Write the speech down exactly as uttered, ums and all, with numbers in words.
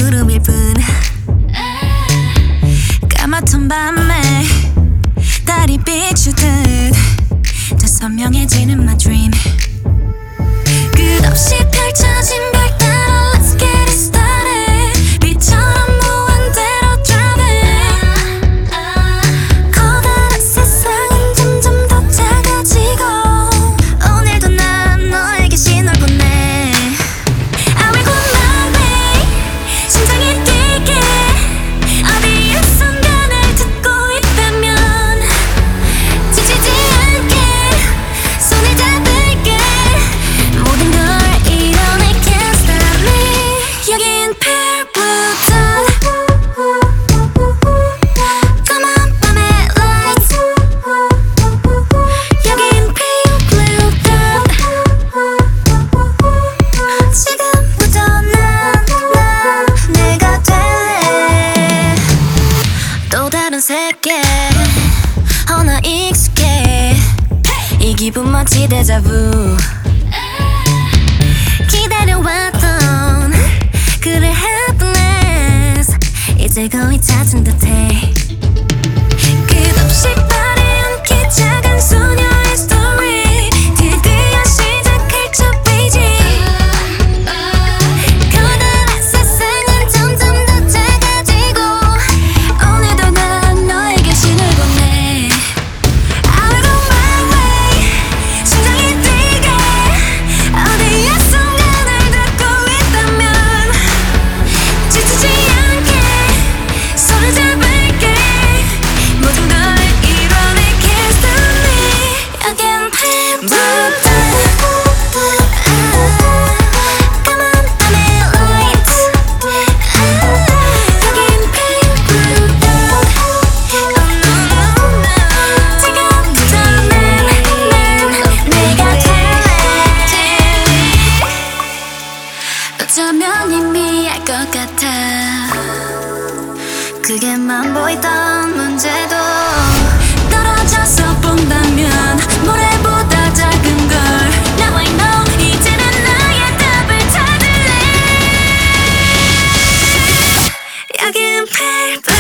구름일 뿐. 까맣던 밤에 달이 비추듯 더 선명해지는 my dream. 끝없이 펼쳐진 별 따라 let's get it started. 빛처럼 무한대로 driving. 커다란 세상은 점점 더 작아지고 오늘도 난 너에게 신호를 보내. I will go my way. 심장이 뛰게 어디에 순간을 듣고 있다면 지치지 않게 손을 잡을게. 모든 걸 이뤄내 can't stop me. 여긴 pale blue dot. Come on 밤의 lights. 여긴 pale blue dot. 지금부터 난, 난 내가 될래. 또 다른 세계 하나 익숙해. 이 기분 마치 데자부. 기다려왔던 그래 happiness 이제 거의 찾은 듯해. 끝없이 빠르게 않게 작은 소녀의 스토리 드디어 시작할 첫 페이지. 커다란 세상은 점점 더 작아지고 오늘도 난 너에게 신을 보내. I will go my way. 심장이 뛰게 어디에 순간을 닫고 있다면 지치지 않게 손을 잡을게. 모든 걸 이뤄내 can't stop me. Again pale blue dot. Come on 밤의 lights. 여긴 pale blue dot. Oh no no no. 지금부터 난, 난 내가 될래. 어쩌면 이미 알 것 같아. 그게만 보이던 문제도 떨어져서 본다면 모래보다 작은 걸. Now I know 이제는 나의 답을 찾을래. 여긴 pale blue.